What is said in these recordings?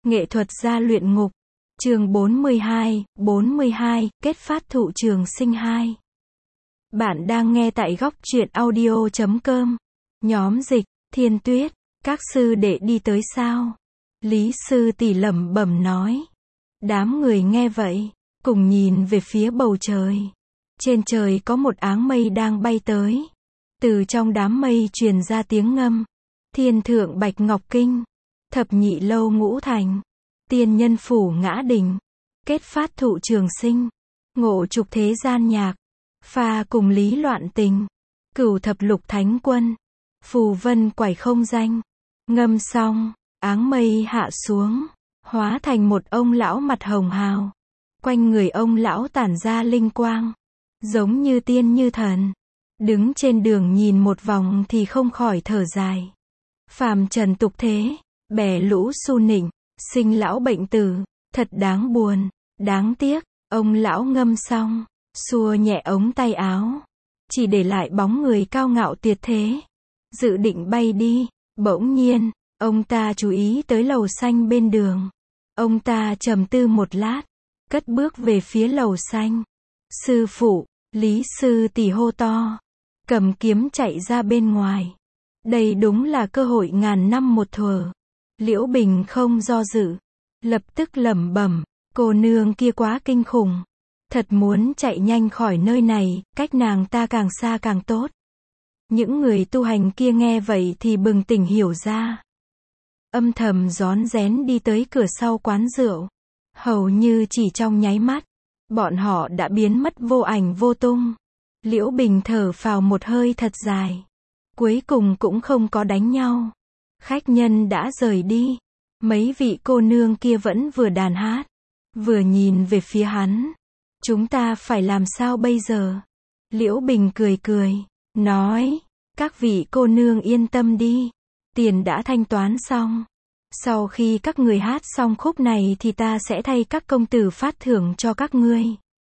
Nghệ thuật gia luyện ngục. Chương 42, kết phát thụ trường sinh 2. Bạn đang nghe tại góc truyện audio.com. Nhóm dịch, Thiên Tuyết, các sư đệ đi tới sao? Lý sư tỷ lẩm bẩm nói. Đám người nghe vậy, cùng nhìn về phía bầu trời. Trên trời có một áng mây đang bay tới. Từ trong đám mây truyền ra tiếng ngâm. Thiên thượng bạch ngọc kinh. Thập nhị lâu ngũ thành. Tiên nhân phủ ngã đỉnh. Kết phát thụ trường sinh. Ngộ trục thế gian nhạc. Pha cùng lý loạn tình. Cửu thập lục thánh quân. Phù vân quải không danh. Ngâm xong, áng mây hạ xuống. Hóa thành một ông lão mặt hồng hào. Quanh người ông lão tản ra linh quang. Giống như tiên như thần. Đứng trên đường nhìn một vòng thì không khỏi thở dài. Phàm trần tục thế, bè lũ su nịnh, sinh lão bệnh tử, thật đáng buồn, đáng tiếc. Ông lão ngâm xong, xua nhẹ ống tay áo, chỉ để lại bóng người cao ngạo tuyệt thế. Dự định bay đi, bỗng nhiên, ông ta chú ý tới lầu xanh bên đường. Ông ta trầm tư một lát, cất bước về phía lầu xanh. Sư phụ, Lý sư tỷ hô to, cầm kiếm chạy ra bên ngoài. Đây đúng là cơ hội ngàn năm một thuở. Liễu Bình không do dự, lập tức lẩm bẩm, cô nương kia quá kinh khủng. Thật muốn chạy nhanh khỏi nơi này, cách nàng ta càng xa càng tốt. Những người tu hành kia nghe vậy thì bừng tỉnh hiểu ra. Âm thầm rón rén đi tới cửa sau quán rượu. Hầu như chỉ trong nháy mắt, bọn họ đã biến mất vô ảnh vô tung. Liễu Bình thở phào một hơi thật dài. Cuối cùng cũng không có đánh nhau. Khách nhân đã rời đi. Mấy vị cô nương kia vẫn vừa đàn hát, vừa nhìn về phía hắn. Chúng ta phải làm sao bây giờ? Liễu Bình cười cười, nói, các vị cô nương yên tâm đi. Tiền đã thanh toán xong. Sau khi các người hát xong khúc này thì ta sẽ thay các công tử phát thưởng cho các ngươi.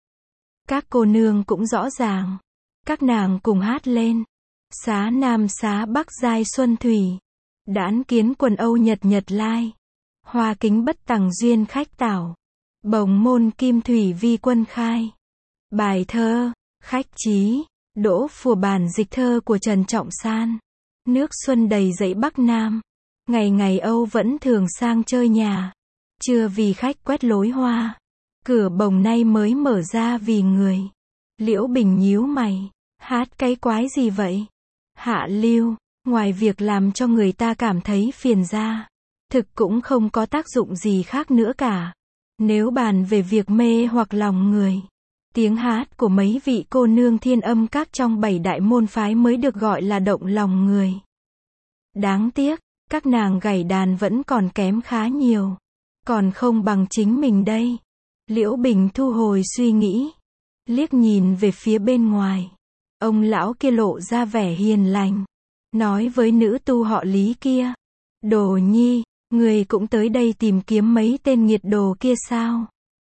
Các cô nương cũng rõ ràng. Các nàng cùng hát lên. Xá Nam xá Bắc giai xuân thủy. Đãn kiến quần Âu nhật nhật lai. Hoa kính bất tằng duyên khách tảo. Bồng môn kim thủy vi quân khai. Bài thơ, khách trí, đỗ phùa bản dịch thơ của Trần Trọng San. Nước xuân đầy dãy Bắc Nam. Ngày ngày Âu vẫn thường sang chơi nhà. Chưa vì khách quét lối hoa. Cửa bồng nay mới mở ra vì người. Liễu Bình nhíu mày. Hát cái quái gì vậy? Hạ lưu, ngoài việc làm cho người ta cảm thấy phiền ra, thực cũng không có tác dụng gì khác nữa cả. Nếu bàn về việc mê hoặc lòng người, tiếng hát của mấy vị cô nương thiên âm các trong 7 đại môn phái mới được gọi là động lòng người. Đáng tiếc, các nàng gảy đàn vẫn còn kém khá nhiều. Còn không bằng chính mình đây. Liễu Bình thu hồi suy nghĩ, liếc nhìn về phía bên ngoài. Ông lão kia lộ ra vẻ hiền lành, nói với nữ tu họ Lý kia. Đồ nhi, người cũng tới đây tìm kiếm mấy tên nghiệt đồ kia sao?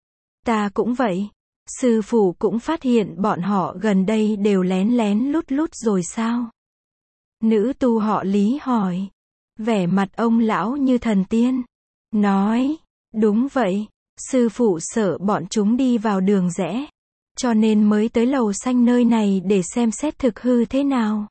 Ta cũng vậy. Sư phụ cũng phát hiện bọn họ gần đây đều lén lén lút lút rồi sao? Nữ tu họ Lý hỏi. Vẻ mặt ông lão như thần tiên. Nói, đúng vậy, sư phụ sợ bọn chúng đi vào đường rẽ. Cho nên mới tới lầu xanh nơi này để xem xét thực hư thế nào.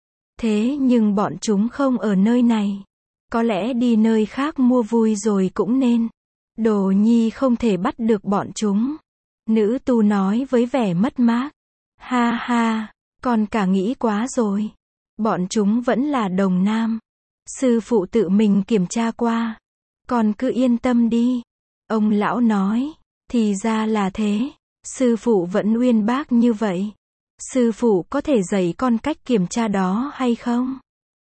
Thế nhưng bọn chúng không ở nơi này. Có lẽ đi nơi khác mua vui rồi cũng nên. Đồ nhi không thể bắt được bọn chúng. Nữ tu nói với vẻ mất mát. Ha ha, con cả nghĩ quá rồi. Bọn chúng vẫn là đồng nam. Sư phụ tự mình kiểm tra qua. Con cứ yên tâm đi. Ông lão nói, thì ra là thế. Sư phụ vẫn uyên bác như vậy. Sư phụ có thể dạy con cách kiểm tra đó hay không?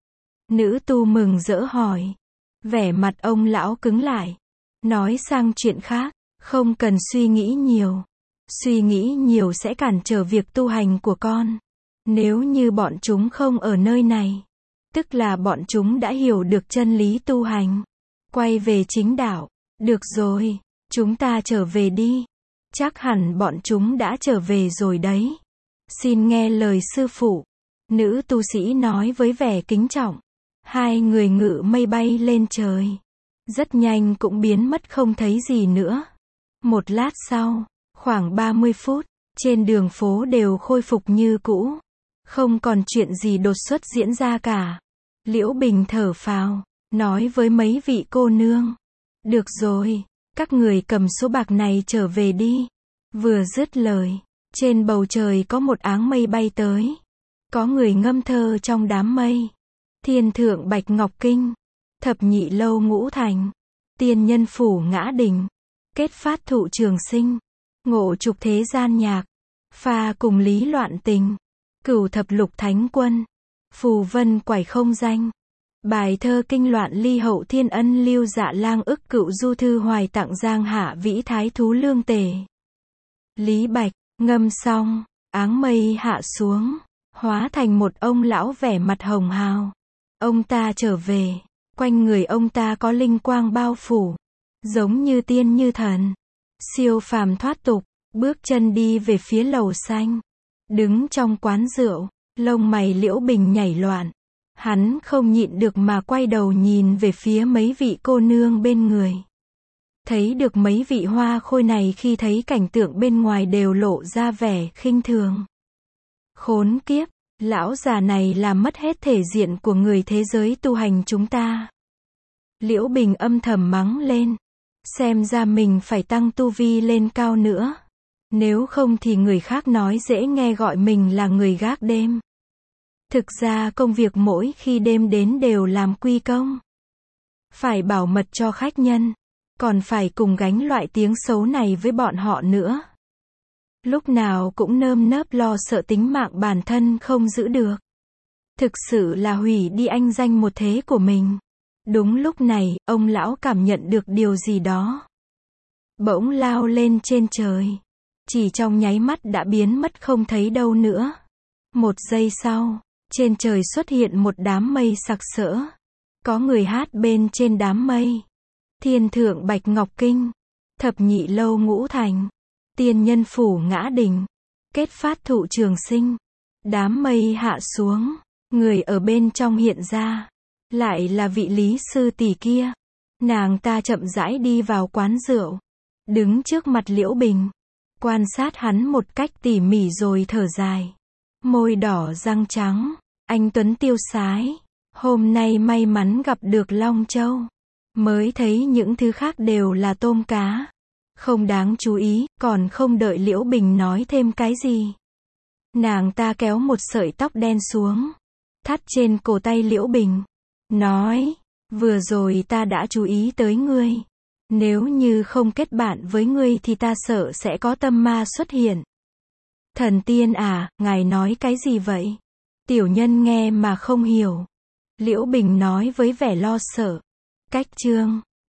Nữ tu mừng rỡ hỏi. Vẻ mặt ông lão cứng lại. Nói sang chuyện khác, không cần suy nghĩ nhiều. Suy nghĩ nhiều sẽ cản trở việc tu hành của con. Nếu như bọn chúng không ở nơi này, tức là bọn chúng đã hiểu được chân lý tu hành. Quay về chính đạo. Được rồi, chúng ta trở về đi. Chắc hẳn bọn chúng đã trở về rồi đấy. Xin nghe lời sư phụ. Nữ tu sĩ nói với vẻ kính trọng. Hai người ngự mây bay lên trời. rất nhanh cũng biến mất không thấy gì nữa. Một lát sau, khoảng 30 phút, trên đường phố đều khôi phục như cũ. Không còn chuyện gì đột xuất diễn ra cả. Liễu Bình thở phào, nói với mấy vị cô nương. Được rồi, các người cầm số bạc này trở về đi. Vừa dứt lời, trên bầu trời có một áng mây bay tới. Có người ngâm thơ trong đám mây. Thiên thượng bạch ngọc kinh, thập nhị lâu ngũ thành, tiên nhân phủ ngã đình, kết phát thụ trường sinh, ngộ trục thế gian nhạc, pha cùng lý loạn tình, cửu thập lục thánh quân, phù vân quải không danh. Bài thơ kinh loạn ly hậu thiên ân lưu dạ lang ức cựu du thư hoài tặng giang hạ vĩ thái thú lương tề. Lý Bạch, ngâm xong, áng mây hạ xuống, hóa thành một ông lão vẻ mặt hồng hào. Ông ta trở về, quanh người ông ta có linh quang bao phủ, giống như tiên như thần, siêu phàm thoát tục, bước chân đi về phía lầu xanh. Đứng trong quán rượu, lông mày Liễu Bình nhảy loạn. Hắn không nhịn được mà quay đầu nhìn về phía mấy vị cô nương bên người. Thấy được mấy vị hoa khôi này khi thấy cảnh tượng bên ngoài đều lộ ra vẻ khinh thường. Khốn kiếp, lão già này làm mất hết thể diện của người thế giới tu hành chúng ta. Liễu Bình âm thầm mắng lên. Xem ra mình phải tăng tu vi lên cao nữa. Nếu không thì người khác nói dễ nghe gọi mình là người gác đêm. Thực ra công việc mỗi khi đêm đến đều làm quy công. Phải bảo mật cho khách nhân. Còn phải cùng gánh loại tiếng xấu này với bọn họ nữa. Lúc nào cũng nơm nớp lo sợ tính mạng bản thân không giữ được. Thực sự là hủy đi anh danh một thế của mình. Đúng lúc này, ông lão cảm nhận được điều gì đó. Bỗng lao lên trên trời. Chỉ trong nháy mắt đã biến mất không thấy đâu nữa. Một giây sau, trên trời xuất hiện một đám mây sặc sỡ. Có người hát bên trên đám mây. Thiên thượng bạch ngọc kinh, thập nhị lâu ngũ thành, tiên nhân phủ ngã đình, kết phát thụ trường sinh. Đám mây hạ xuống, người ở bên trong hiện ra. Lại là vị Lý sư tỷ kia. Nàng ta chậm rãi đi vào quán rượu. Đứng trước mặt Liễu Bình. Quan sát hắn một cách tỉ mỉ rồi thở dài. Môi đỏ răng trắng. Anh tuấn tiêu sái. Hôm nay may mắn gặp được Long Châu. Mới thấy những thứ khác đều là tôm cá. Không đáng chú ý, còn không đợi Liễu Bình nói thêm cái gì. Nàng ta kéo một sợi tóc đen xuống. Thắt trên cổ tay Liễu Bình. Nói, vừa rồi ta đã chú ý tới ngươi. Nếu như không kết bạn với ngươi thì ta sợ sẽ có tâm ma xuất hiện. Thần tiên à, ngài nói cái gì vậy? Tiểu nhân nghe mà không hiểu. Liễu Bình nói với vẻ lo sợ. Cách chương